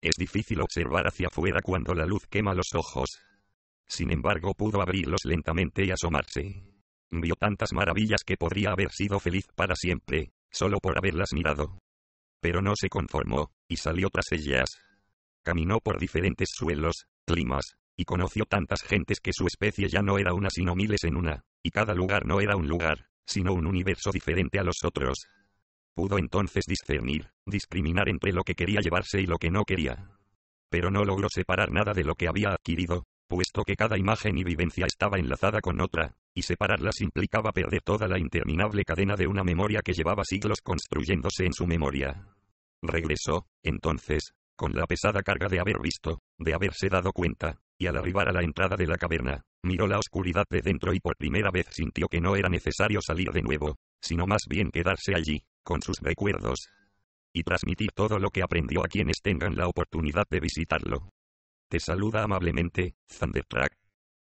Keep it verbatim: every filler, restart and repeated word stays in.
Es difícil observar hacia afuera cuando la luz quema los ojos. Sin embargo, pudo abrirlos lentamente y asomarse. Vio tantas maravillas que podría haber sido feliz para siempre, solo por haberlas mirado. Pero no se conformó, y salió tras ellas. Caminó por diferentes suelos, climas, y conoció tantas gentes que su especie ya no era una sino miles en una, y cada lugar no era un lugar, sino un universo diferente a los otros. Pudo entonces discernir, discriminar entre lo que quería llevarse y lo que no quería. Pero no logró separar nada de lo que había adquirido, puesto que cada imagen y vivencia estaba enlazada con otra, y separarlas implicaba perder toda la interminable cadena de una memoria que llevaba siglos construyéndose en su memoria. Regresó, entonces, con la pesada carga de haber visto, de haberse dado cuenta, y al arribar a la entrada de la caverna, miró la oscuridad de dentro y por primera vez sintió que no era necesario salir de nuevo, sino más bien quedarse allí, con sus recuerdos, y transmitir todo lo que aprendió a quienes tengan la oportunidad de visitarlo. Te saluda amablemente, Thundertrack.